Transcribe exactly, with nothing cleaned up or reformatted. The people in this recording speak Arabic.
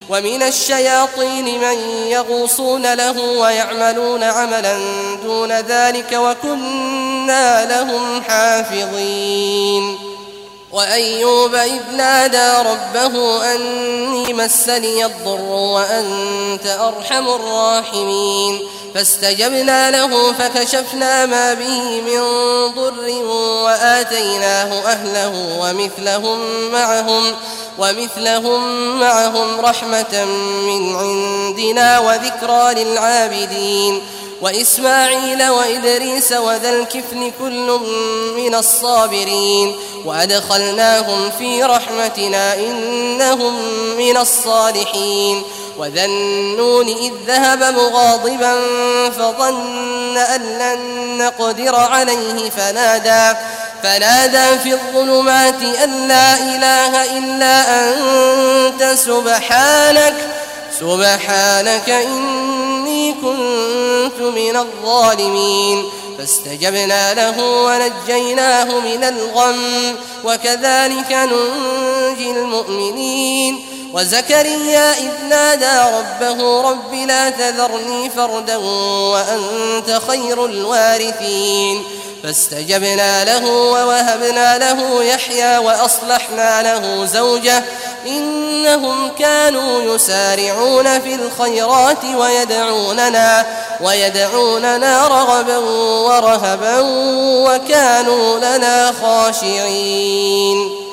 ومن الشياطين من يغوصون له ويعملون عملا دون ذلك وكنا لهم حافظين. وأيوب إذ نادى ربه أني مسني الضر وأنت أرحم الراحمين فاستجبنا له فكشفنا ما به من ضر وآتيناه أهله ومثلهم معهم ومثلهم معهم رحمة من عندنا وذكرى للعابدين. وإسماعيل وإدريس وذا الكفل كل من الصابرين وأدخلناهم في رحمتنا إنهم من الصالحين. وذا النون إذ ذهب مغاضبا فظن أن لن نقدر عليه فنادى فنادى في الظلمات أن لا إله إلا أنت سبحانك سبحانك إني كنت من الظالمين. فاستجبنا له ونجيناه من الغم وكذلك ننجي المؤمنين. وزكريا إذ نادى ربه رب لا تذرني فردا وأنت خير الوارثين فاستجبنا له ووهبنا له يحيى وأصلحنا له زوجه إنهم كانوا يسارعون في الخيرات ويدعوننا, ويدعوننا رغبا ورهبا وكانوا لنا خاشعين.